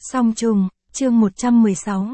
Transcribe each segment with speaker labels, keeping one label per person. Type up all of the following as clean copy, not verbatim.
Speaker 1: Song trùng, chương 116.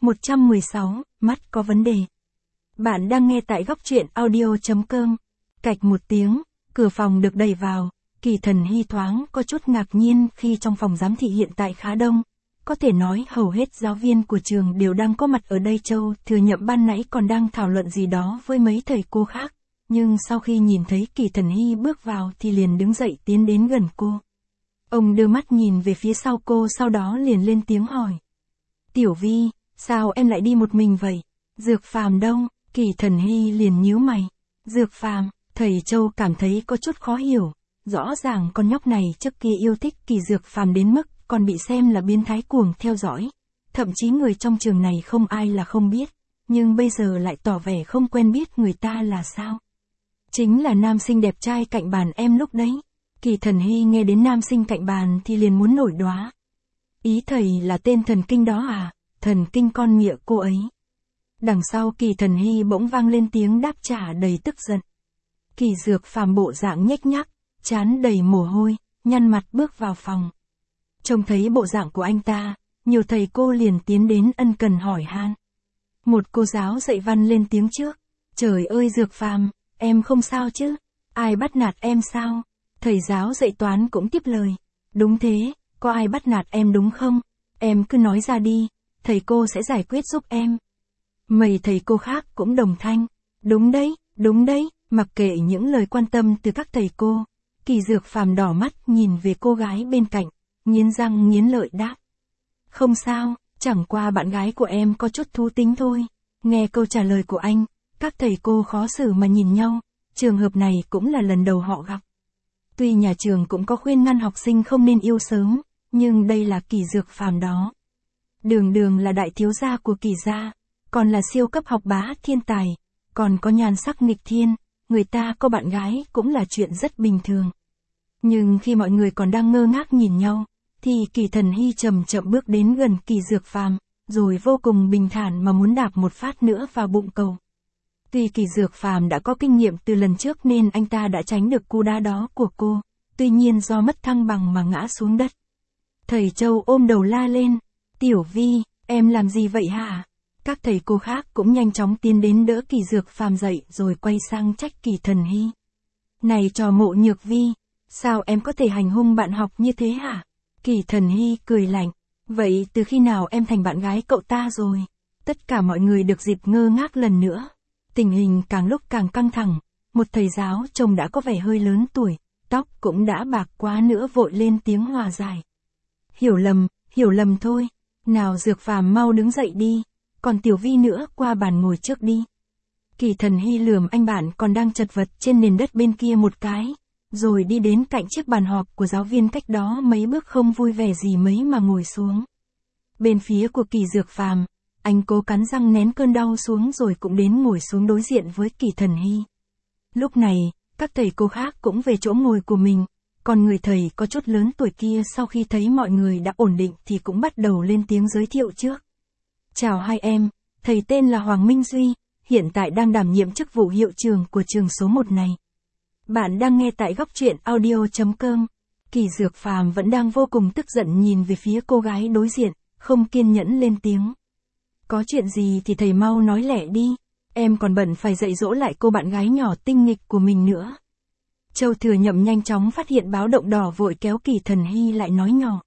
Speaker 1: 116, mắt có vấn đề. Bạn đang nghe tại góc truyện audio.com. Cạch một tiếng, cửa phòng được đẩy vào, Kỳ Thần Hy thoáng có chút ngạc nhiên khi trong phòng giám thị hiện tại khá đông. Có thể nói hầu hết giáo viên của trường đều đang có mặt ở đây. Châu Thừa Nhậm ban nãy còn đang thảo luận gì đó với mấy thầy cô khác, nhưng sau khi nhìn thấy Kỳ Thần Hy bước vào thì liền đứng dậy tiến đến gần cô. Ông đưa mắt nhìn về phía sau cô, sau đó liền lên tiếng hỏi. Tiểu Vi, sao em lại đi một mình vậy? Dược Phàm đâu? Kỳ Thần Hy liền nhíu mày. Dược Phàm, thầy Châu cảm thấy có chút khó hiểu. Rõ ràng con nhóc này trước kia yêu thích Kỳ Dược Phàm đến mức còn bị xem là biến thái cuồng theo dõi. Thậm chí người trong trường này không ai là không biết, nhưng bây giờ lại tỏ vẻ không quen biết người ta là sao? Chính là nam sinh đẹp trai cạnh bàn em lúc đấy. Kỳ Thần Hy nghe đến nam sinh cạnh bàn thì liền muốn nổi đoá. Ý thầy là tên thần kinh đó à? Thần kinh con mịa cô ấy. Đằng sau Kỳ Thần Hy bỗng vang lên tiếng đáp trả đầy tức giận. Kỳ Dược Phàm bộ dạng nhếch nhác, trán đầy mồ hôi, nhăn mặt bước vào phòng. Trông thấy bộ dạng của anh ta, nhiều thầy cô liền tiến đến ân cần hỏi han. Một cô giáo dạy văn lên tiếng trước. Trời ơi Dược Phàm, em không sao chứ? Ai bắt nạt em sao? Thầy giáo dạy toán cũng tiếp lời. Đúng thế, có ai bắt nạt em đúng không? Em cứ nói ra đi, thầy cô sẽ giải quyết giúp em. Mấy thầy cô khác cũng đồng thanh. Đúng đấy, mặc kệ những lời quan tâm từ các thầy cô. Kỳ Dược Phàm đỏ mắt nhìn về cô gái bên cạnh, nghiến răng nghiến lợi đáp. Không sao, chẳng qua bạn gái của em có chút thú tính thôi. Nghe câu trả lời của anh, các thầy cô khó xử mà nhìn nhau, trường hợp này cũng là lần đầu họ gặp. Tuy nhà trường cũng có khuyên ngăn học sinh không nên yêu sớm, nhưng đây là Kỳ Dược Phàm đó. Đường là đại thiếu gia của Kỳ gia, còn là siêu cấp học bá thiên tài, còn có nhan sắc nghịch thiên, người ta có bạn gái cũng là chuyện rất bình thường. Nhưng khi mọi người còn đang ngơ ngác nhìn nhau, thì Kỳ Thần Hy chậm chậm bước đến gần Kỳ Dược Phàm, rồi vô cùng bình thản mà muốn đạp một phát nữa vào bụng cậu. Tuy Kỳ Dược Phàm đã có kinh nghiệm từ lần trước nên anh ta đã tránh được cú đá đó của cô, tuy nhiên do mất thăng bằng mà ngã xuống đất. Thầy Châu ôm đầu la lên. Tiểu Vi, em làm gì vậy hả? Các thầy cô khác cũng nhanh chóng tiến đến đỡ Kỳ Dược Phàm dậy rồi quay sang trách Kỳ Thần Hy. Này trò Mộ Nhược Vi, sao em có thể hành hung bạn học như thế hả? Kỳ Thần Hy cười lạnh. Vậy từ khi nào em thành bạn gái cậu ta rồi? Tất cả mọi người được dịp ngơ ngác lần nữa. Tình hình càng lúc càng căng thẳng, một thầy giáo trông đã có vẻ hơi lớn tuổi, tóc cũng đã bạc quá nữa vội lên tiếng hòa giải. Hiểu lầm thôi, nào Dược Phàm mau đứng dậy đi, còn Tiểu Vi nữa qua bàn ngồi trước đi. Kỳ Thần Hy lườm anh bạn còn đang chật vật trên nền đất bên kia một cái, rồi đi đến cạnh chiếc bàn họp của giáo viên cách đó mấy bước không vui vẻ gì mấy mà ngồi xuống. Bên phía của Kỳ Dược Phàm, anh cố cắn răng nén cơn đau xuống rồi cũng đến ngồi xuống đối diện với Kỳ Thần Hy. Lúc này, các thầy cô khác cũng về chỗ ngồi của mình, còn người thầy có chút lớn tuổi kia sau khi thấy mọi người đã ổn định thì cũng bắt đầu lên tiếng giới thiệu trước. Chào hai em, thầy tên là Hoàng Minh Duy, hiện tại đang đảm nhiệm chức vụ hiệu trưởng của trường số 1 này. Bạn đang nghe tại góc truyện audio.com. Kỳ Dược Phàm vẫn đang vô cùng tức giận nhìn về phía cô gái đối diện, không kiên nhẫn lên tiếng. Có chuyện gì thì thầy mau nói lẹ đi, em còn bận phải dạy dỗ lại cô bạn gái nhỏ tinh nghịch của mình nữa. Châu Thừa Nhậm nhanh chóng phát hiện báo động đỏ vội kéo Kỳ Thần Hy lại nói nhỏ.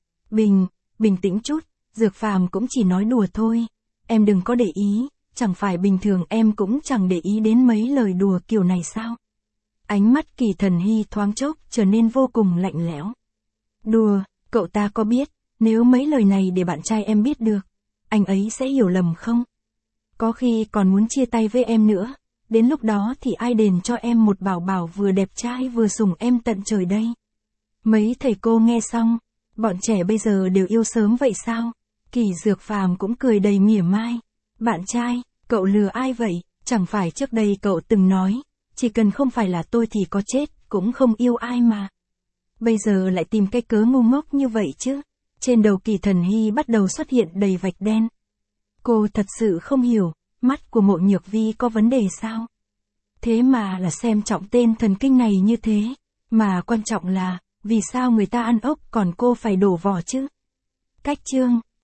Speaker 1: Bình tĩnh chút, Dược Phàm cũng chỉ nói đùa thôi, em đừng có để ý, chẳng phải bình thường em cũng chẳng để ý đến mấy lời đùa kiểu này sao? Ánh mắt Kỳ Thần Hy thoáng chốc trở nên vô cùng lạnh lẽo. Đùa, cậu ta có biết, nếu mấy lời này để bạn trai em biết được, anh ấy sẽ hiểu lầm không? Có khi còn muốn chia tay với em nữa, đến lúc đó thì ai đền cho em một bảo bảo vừa đẹp trai vừa sủng em tận trời đây? Mấy thầy cô nghe xong, bọn trẻ bây giờ đều yêu sớm vậy sao? Kỳ Dược Phàm cũng cười đầy mỉa mai. Bạn trai, cậu lừa ai vậy? Chẳng phải trước đây cậu từng nói, chỉ cần không phải là tôi thì có chết, cũng không yêu ai mà. Bây giờ lại tìm cái cớ ngu ngốc như vậy chứ? Trên đầu Kỳ Thần Hy bắt đầu xuất hiện đầy vạch đen. Cô thật sự không hiểu, mắt của Mộ Nhược Vi có vấn đề sao? Thế mà là xem trọng tên thần kinh này như thế, mà quan trọng là, vì sao người ta ăn ốc còn cô phải đổ vỏ chứ? Cách chương